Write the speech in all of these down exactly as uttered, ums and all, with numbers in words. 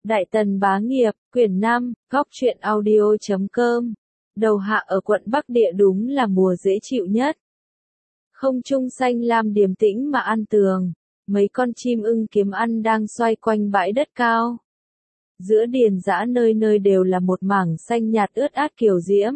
Đại Tần Bá Nghiệp, quyển năm, góc truyện audio chấm com. Đầu hạ ở quận Bắc Địa đúng là mùa dễ chịu nhất. Không trung xanh lam điềm tĩnh mà an tường, mấy con chim ưng kiếm ăn đang xoay quanh bãi đất cao. Giữa điền dã nơi nơi đều là một mảng xanh nhạt ướt át kiều diễm.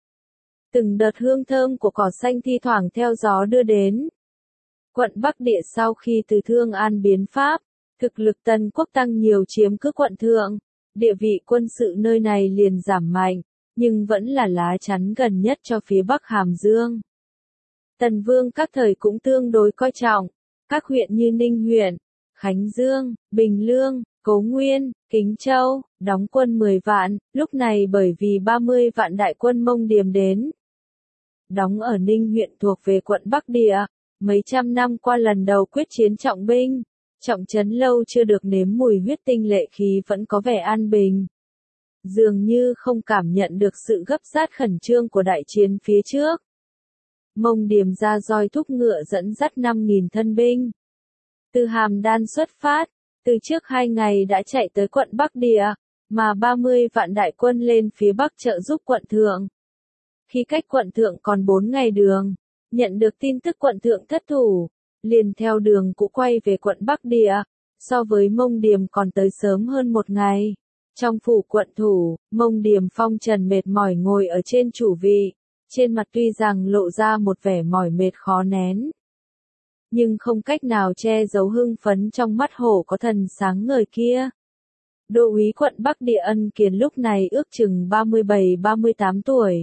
Từng đợt hương thơm của cỏ xanh thi thoảng theo gió đưa đến. Quận Bắc Địa sau khi từ Thương An biến Pháp, thực lực Tần quốc tăng nhiều chiếm cứ quận Thượng, địa vị quân sự nơi này liền giảm mạnh, nhưng vẫn là lá chắn gần nhất cho phía Bắc Hàm Dương. Tần Vương các thời cũng tương đối coi trọng, các huyện như Ninh huyện, Khánh Dương, Bình Lương, Cố Nguyên, Kính Châu, đóng quân mười vạn, lúc này bởi vì ba mươi vạn đại quân Mông Điềm đến. Đóng ở Ninh huyện thuộc về quận Bắc Địa, mấy trăm năm qua lần đầu quyết chiến trọng binh, trọng trấn lâu chưa được nếm mùi huyết tinh lệ khí vẫn có vẻ an bình. Dường như không cảm nhận được sự gấp gáp khẩn trương của đại chiến phía trước. Mông Điềm ra roi thúc ngựa dẫn dắt năm nghìn thân binh. Từ Hàm Đan xuất phát, từ trước hai ngày đã chạy tới quận Bắc Địa, mà ba mươi vạn đại quân lên phía Bắc trợ giúp quận Thượng. Khi cách quận Thượng còn bốn ngày đường, nhận được tin tức quận Thượng thất thủ, liền theo đường cũ quay về quận Bắc Địa, so với Mông Điềm còn tới sớm hơn một ngày. Trong phủ quận thủ, Mông Điềm phong trần mệt mỏi ngồi ở trên chủ vị, trên mặt tuy rằng lộ ra một vẻ mỏi mệt khó nén, nhưng không cách nào che giấu hưng phấn trong mắt hổ có thần sáng ngời kia. Đô úy quận Bắc Địa Ân Kiền lúc này ước chừng ba mươi bảy ba mươi tám tuổi.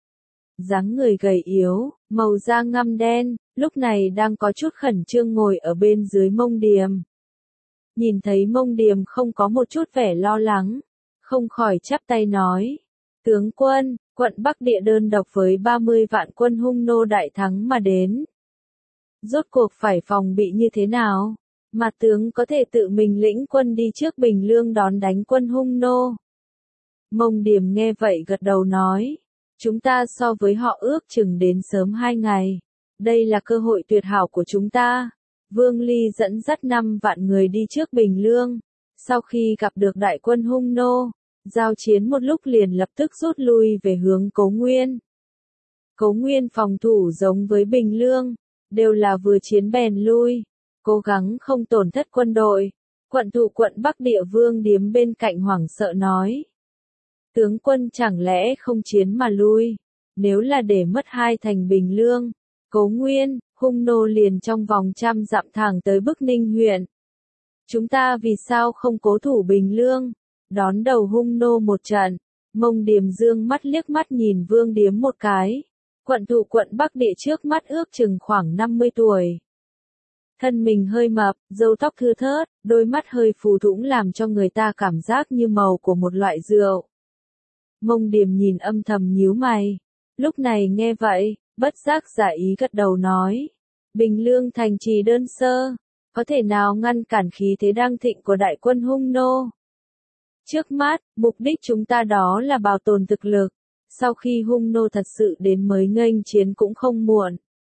Dáng người gầy yếu, màu da ngăm đen, lúc này đang có chút khẩn trương ngồi ở bên dưới Mông Điềm. Nhìn thấy Mông Điềm không có một chút vẻ lo lắng, không khỏi chắp tay nói: "Tướng quân, quận Bắc Địa đơn độc với ba mươi vạn quân Hung nô đại thắng mà đến. Rốt cuộc phải phòng bị như thế nào, mà tướng có thể tự mình lĩnh quân đi trước Bình Lương đón đánh quân Hung nô?" Mông Điềm nghe vậy gật đầu nói: "Chúng ta so với họ ước chừng đến sớm hai ngày. Đây là cơ hội tuyệt hảo của chúng ta." Vương Ly dẫn dắt năm vạn người đi trước Bình Lương. Sau khi gặp được đại quân Hung nô, giao chiến một lúc liền lập tức rút lui về hướng Cố Nguyên. Cố Nguyên phòng thủ giống với Bình Lương, đều là vừa chiến bèn lui, cố gắng không tổn thất quân đội. Quận thủ quận Bắc Địa Vương Điếm bên cạnh hoảng sợ nói: "Tướng quân chẳng lẽ không chiến mà lui? Nếu là để mất hai thành Bình Lương, Cố Nguyên, Hung nô liền trong vòng trăm dặm thẳng tới Bức Ninh huyện. Chúng ta vì sao không cố thủ Bình Lương, đón đầu Hung nô một trận?" Mông Điềm dương mắt liếc mắt nhìn Vương Điếm một cái. Quận thủ quận Bắc Địa trước mắt ước chừng khoảng năm mươi tuổi. Thân mình hơi mập, râu tóc thưa thớt, đôi mắt hơi phù thủng làm cho người ta cảm giác như màu của một loại rượu. Mông Điềm nhìn âm thầm nhíu mày. Lúc này nghe vậy, bất giác giả ý gật đầu nói: "Bình Lương thành trì đơn sơ, có thể nào ngăn cản khí thế đang thịnh của đại quân Hung nô? Trước mắt, mục đích chúng ta đó là bảo tồn thực lực, sau khi Hung nô thật sự đến mới nghênh chiến cũng không muộn."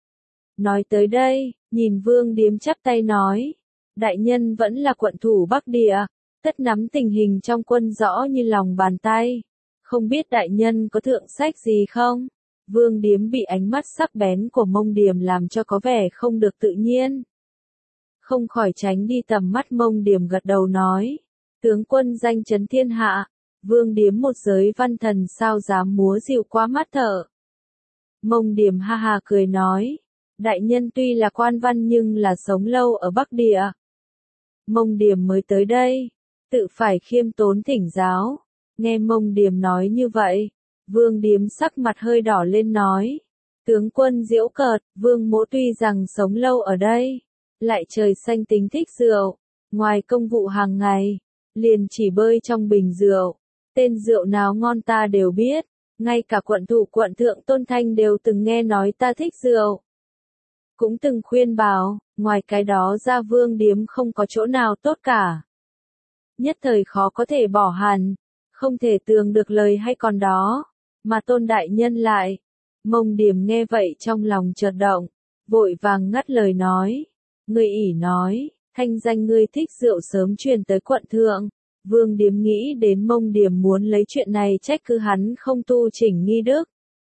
Nói tới đây, nhìn Vương Điếm chắp tay nói: "Đại nhân vẫn là quận thủ Bắc Địa, tất nắm tình hình trong quân rõ như lòng bàn tay. Không biết đại nhân có thượng sách gì không?" Vương Điếm bị ánh mắt sắc bén của Mông Điềm làm cho có vẻ không được tự nhiên, không khỏi tránh đi tầm mắt. Mông Điềm gật đầu nói: "Tướng quân danh chấn thiên hạ, Vương Điếm một giới văn thần sao dám múa dịu qua mắt thợ." Mông Điềm ha ha cười nói: "Đại nhân tuy là quan văn nhưng là sống lâu ở Bắc Địa. Mông Điềm mới tới đây, tự phải khiêm tốn thỉnh giáo." Nghe Mông Điềm nói như vậy, Vương Điếm sắc mặt hơi đỏ lên nói: "Tướng quân giễu cợt, Vương mỗ tuy rằng sống lâu ở đây, lại trời xanh tính thích rượu, ngoài công vụ hàng ngày, liền chỉ bơi trong bình rượu. Tên rượu nào ngon ta đều biết, ngay cả quận thủ quận Thượng Tôn Thanh đều từng nghe nói ta thích rượu. Cũng từng khuyên bảo, ngoài cái đó ra Vương Điếm không có chỗ nào tốt cả. Nhất thời khó có thể bỏ hẳn, không thể tường được lời hay còn đó, mà Tôn đại nhân lại." Mông Điềm nghe vậy trong lòng chợt động, vội vàng ngắt lời nói: "Ngươi ỷ nói, thanh danh ngươi thích rượu sớm truyền tới quận Thượng, Vương Điếm nghĩ đến Mông Điềm muốn lấy chuyện này trách cứ hắn không tu chỉnh nghi đức.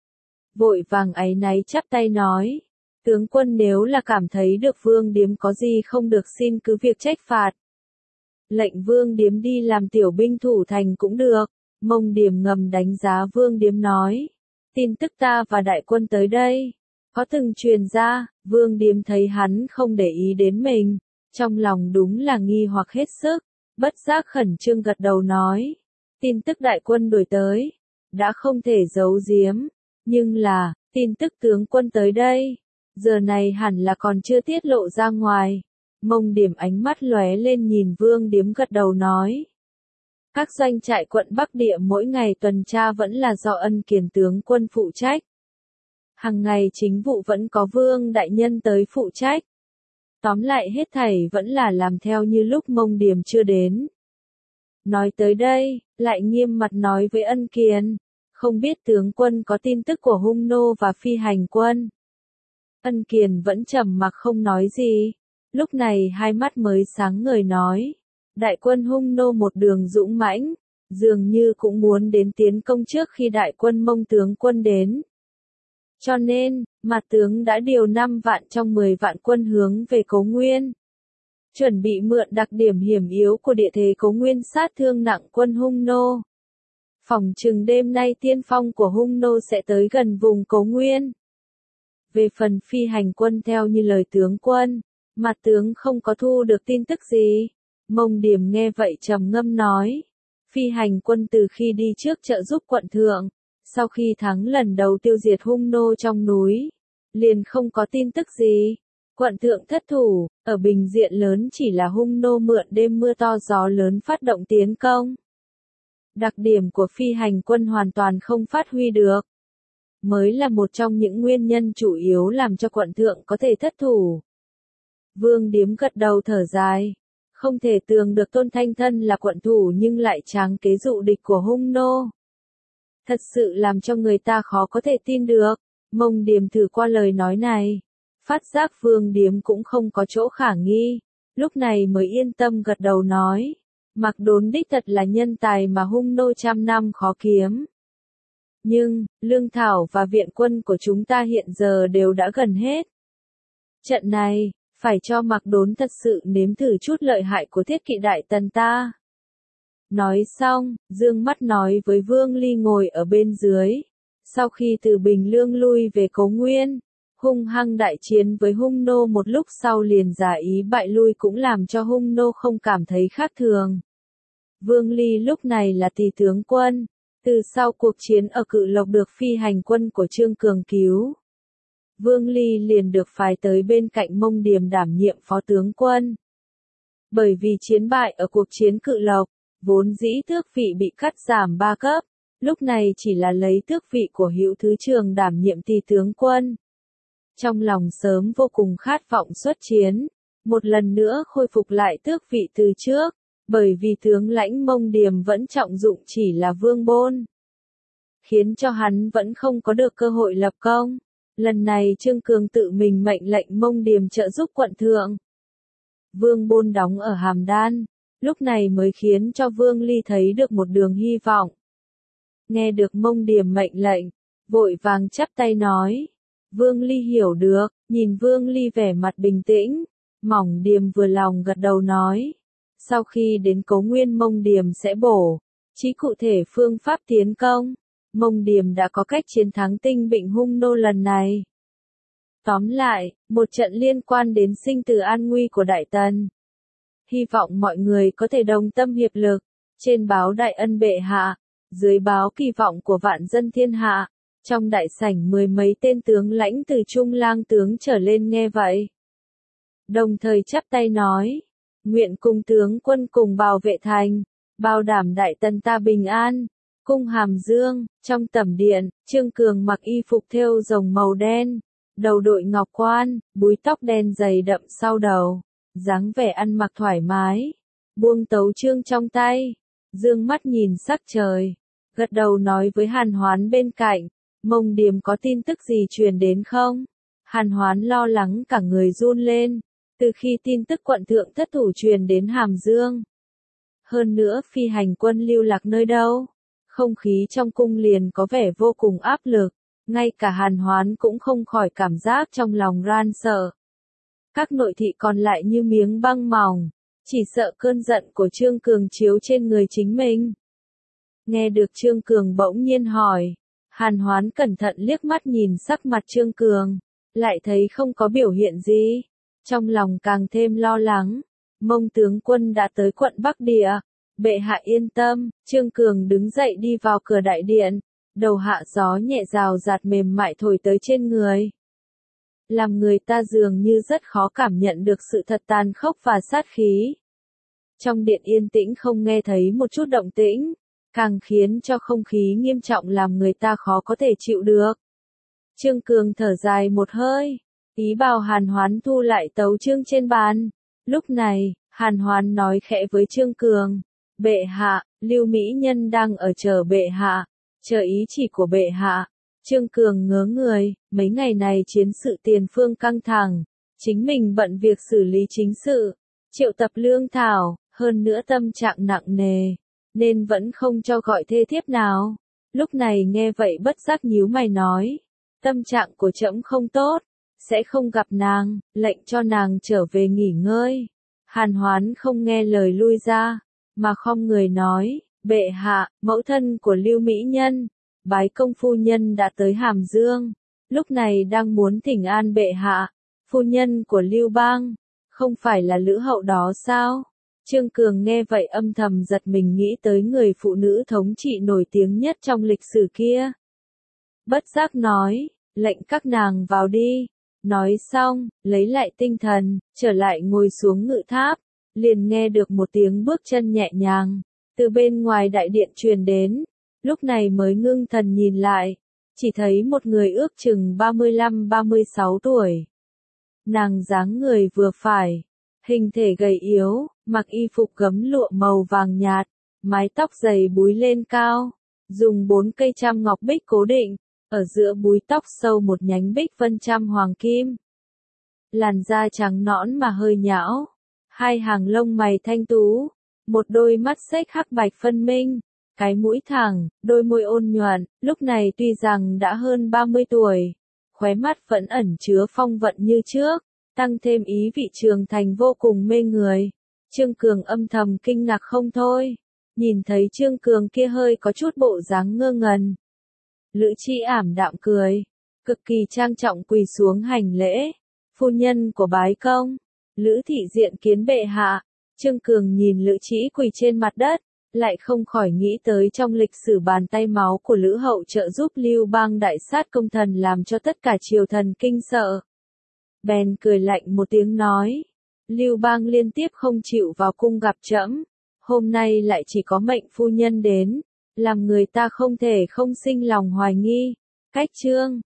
Vội vàng áy náy chắp tay nói, tướng quân nếu là cảm thấy được Vương Điếm có gì không được xin cứ việc trách phạt. Lệnh Vương Điếm đi làm tiểu binh thủ thành cũng được. Mông Điềm ngầm đánh giá Vương Điếm nói, tin tức ta và đại quân tới đây, có từng truyền ra. Vương Điếm thấy hắn không để ý đến mình, trong lòng đúng là nghi hoặc hết sức, bất giác khẩn trương gật đầu nói, tin tức đại quân đuổi tới, đã không thể giấu giếm, nhưng là, tin tức tướng quân tới đây, giờ này hẳn là còn chưa tiết lộ ra ngoài. Mông Điềm ánh mắt lóe lên nhìn Vương Điếm gật đầu nói, các doanh trại quận Bắc Địa mỗi ngày tuần tra vẫn là do Ân Kiền tướng quân phụ trách. Hàng ngày chính vụ vẫn có Vương đại nhân tới phụ trách. Tóm lại hết thảy vẫn là làm theo như lúc Mông Điềm chưa đến. Nói tới đây, lại nghiêm mặt nói với Ân Kiền, không biết tướng quân có tin tức của Hung Nô và Phi Hành quân. Ân Kiền vẫn trầm mặc không nói gì, lúc này hai mắt mới sáng ngời nói, đại quân Hung Nô một đường dũng mãnh, dường như cũng muốn đến tiến công trước khi đại quân Mông tướng quân đến. Cho nên, mặt tướng đã điều năm vạn trong mười vạn quân hướng về Cố Nguyên. Chuẩn bị mượn đặc điểm hiểm yếu của địa thế Cố Nguyên sát thương nặng quân Hung Nô. Phỏng chừng đêm nay tiên phong của Hung Nô sẽ tới gần vùng Cố Nguyên. Về phần Phi Hành quân theo như lời tướng quân, mặt tướng không có thu được tin tức gì. Mông Điềm nghe vậy trầm ngâm nói, Phi Hành quân từ khi đi trước trợ giúp quận thượng, sau khi thắng lần đầu tiêu diệt Hung Nô trong núi, liền không có tin tức gì. Quận thượng thất thủ, ở bình diện lớn chỉ là Hung Nô mượn đêm mưa to gió lớn phát động tiến công. Đặc điểm của Phi Hành quân hoàn toàn không phát huy được, mới là một trong những nguyên nhân chủ yếu làm cho quận thượng có thể thất thủ. Vương Điếm gật đầu thở dài, không thể tưởng được Tôn Thanh Thân là quận thủ nhưng lại tráng kế dụ địch của Hung Nô. Thật sự làm cho người ta khó có thể tin được. Mông Điềm thử qua lời nói này, phát giác Vương Điếm cũng không có chỗ khả nghi, lúc này mới yên tâm gật đầu nói, Mạc Đốn đích thật là nhân tài mà Hung Nô trăm năm khó kiếm. Nhưng, lương thảo và viện quân của chúng ta hiện giờ đều đã gần hết. Trận này, phải cho Mạc Đốn thật sự nếm thử chút lợi hại của thiết kỵ đại tần ta. Nói xong, dương mắt nói với Vương Ly ngồi ở bên dưới. Sau khi từ Bình Lương lui về Cố Nguyên, hung hăng đại chiến với Hung Nô một lúc sau liền giả ý bại lui cũng làm cho Hung Nô không cảm thấy khác thường. Vương Ly lúc này là tỷ tướng quân, từ sau cuộc chiến ở Cự Lộc được Phi Hành quân của Trương Cường cứu. Vương Ly liền được phái tới bên cạnh Mông Điềm đảm nhiệm phó tướng quân. Bởi vì chiến bại ở cuộc chiến Cự Lộc, vốn dĩ tước vị bị cắt giảm ba cấp, lúc này chỉ là lấy tước vị của Hữu Thứ Trường đảm nhiệm tỷ tướng quân. Trong lòng sớm vô cùng khát vọng xuất chiến, một lần nữa khôi phục lại tước vị từ trước, bởi vì tướng lãnh Mông Điềm vẫn trọng dụng chỉ là Vương Bôn, khiến cho hắn vẫn không có được cơ hội lập công. Lần này Trương Cường tự mình mệnh lệnh Mông Điềm trợ giúp quận thượng. Vương Bôn đóng ở Hàm Đan, lúc này mới khiến cho Vương Ly thấy được một đường hy vọng. Nghe được Mông Điềm mệnh lệnh, vội vàng chắp tay nói. Vương Ly hiểu được, nhìn Vương Ly vẻ mặt bình tĩnh, Mỏng Điềm vừa lòng gật đầu nói. Sau khi đến Cố Nguyên Mông Điềm sẽ bổ, chí cụ thể phương pháp tiến công. Mông Điềm đã có cách chiến thắng Tinh Bịnh Hung Nô lần này. Tóm lại, một trận liên quan đến sinh tử an nguy của Đại Tần. Hy vọng mọi người có thể đồng tâm hiệp lực, trên báo đại ân bệ hạ, dưới báo kỳ vọng của vạn dân thiên hạ. Trong đại sảnh mười mấy tên tướng lãnh từ trung lang tướng trở lên nghe vậy. Đồng thời chắp tay nói, nguyện cùng tướng quân cùng bảo vệ thành, bảo đảm Đại Tần ta bình an. Cung Hàm Dương, trong tẩm điện, Trương Cường mặc y phục thêu rồng màu đen, đầu đội ngọc quan, búi tóc đen dày đậm sau đầu, dáng vẻ ăn mặc thoải mái, buông tấu chương trong tay, dương mắt nhìn sắc trời, gật đầu nói với Hàn Hoán bên cạnh, Mông Điềm có tin tức gì truyền đến không? Hàn Hoán lo lắng cả người run lên, từ khi tin tức quận thượng thất thủ truyền đến Hàm Dương. Hơn nữa phi hành quân lưu lạc nơi đâu? Không khí trong cung liền có vẻ vô cùng áp lực, ngay cả Hàn Hoán cũng không khỏi cảm giác trong lòng ran sợ. Các nội thị còn lại như miếng băng mỏng, chỉ sợ cơn giận của Trương Cường chiếu trên người chính mình. Nghe được Trương Cường bỗng nhiên hỏi, Hàn Hoán cẩn thận liếc mắt nhìn sắc mặt Trương Cường, lại thấy không có biểu hiện gì, trong lòng càng thêm lo lắng. Mông tướng quân đã tới quận Bắc Địa, bệ hạ yên tâm. Trương Cường đứng dậy đi vào cửa đại điện, đầu hạ gió nhẹ rào rạt mềm mại thổi tới trên người, làm người ta dường như rất khó cảm nhận được sự thật tàn khốc và sát khí. Trong điện yên tĩnh không nghe thấy một chút động tĩnh, càng khiến cho không khí nghiêm trọng làm người ta khó có thể chịu được. Trương Cường thở dài một hơi, ý bảo Hàn Hoán thu lại tấu chương trên bàn. Lúc này, Hàn Hoán nói khẽ với Trương Cường, bệ hạ, Lưu Mỹ Nhân đang ở chờ bệ hạ, chờ ý chỉ của bệ hạ. Trương Cường ngớ người, mấy ngày này chiến sự tiền phương căng thẳng, chính mình bận việc xử lý chính sự, triệu tập lương thảo, hơn nữa tâm trạng nặng nề, nên vẫn không cho gọi thê thiếp nào. Lúc này nghe vậy bất giác nhíu mày nói, tâm trạng của trẫm không tốt, sẽ không gặp nàng, lệnh cho nàng trở về nghỉ ngơi. Hàn Hoán không nghe lời lui ra, mà khom người nói, bệ hạ, mẫu thân của Lưu Mỹ Nhân, Bái Công phu nhân đã tới Hàm Dương, lúc này đang muốn thỉnh an bệ hạ. Phu nhân của Lưu Bang, không phải là Lữ Hậu đó sao? Trương Cường nghe vậy âm thầm giật mình, nghĩ tới người phụ nữ thống trị nổi tiếng nhất trong lịch sử kia. Bất giác nói, lệnh các nàng vào đi. Nói xong, lấy lại tinh thần, trở lại ngồi xuống ngự tháp, liền nghe được một tiếng bước chân nhẹ nhàng, từ bên ngoài đại điện truyền đến. Lúc này mới ngưng thần nhìn lại, chỉ thấy một người ước chừng ba mươi lăm ba mươi sáu tuổi. Nàng dáng người vừa phải, hình thể gầy yếu, mặc y phục gấm lụa màu vàng nhạt, mái tóc dày búi lên cao, dùng bốn cây trăm ngọc bích cố định, ở giữa búi tóc sâu một nhánh bích vân trăm hoàng kim. Làn da trắng nõn mà hơi nhão, hai hàng lông mày thanh tú, một đôi mắt xếch hắc bạch phân minh, cái mũi thẳng, đôi môi ôn nhuận. Lúc này tuy rằng đã hơn ba mươi tuổi, khóe mắt vẫn ẩn chứa phong vận như trước, tăng thêm ý vị trưởng thành vô cùng mê người. Trương Cường âm thầm kinh ngạc không thôi, nhìn thấy Trương Cường kia hơi có chút bộ dáng ngơ ngẩn. Lữ Trĩ ảm đạm cười, cực kỳ trang trọng quỳ xuống hành lễ, phu nhân của Bái Công, Lữ thị diện kiến bệ hạ. Trương Cường nhìn Lữ Trĩ quỳ trên mặt đất, lại không khỏi nghĩ tới trong lịch sử bàn tay máu của Lữ Hậu trợ giúp Lưu Bang đại sát công thần làm cho tất cả triều thần kinh sợ. Bèn cười lạnh một tiếng nói, Lưu Bang liên tiếp không chịu vào cung gặp trẫm, hôm nay lại chỉ có mệnh phu nhân đến, làm người ta không thể không sinh lòng hoài nghi. Cách chương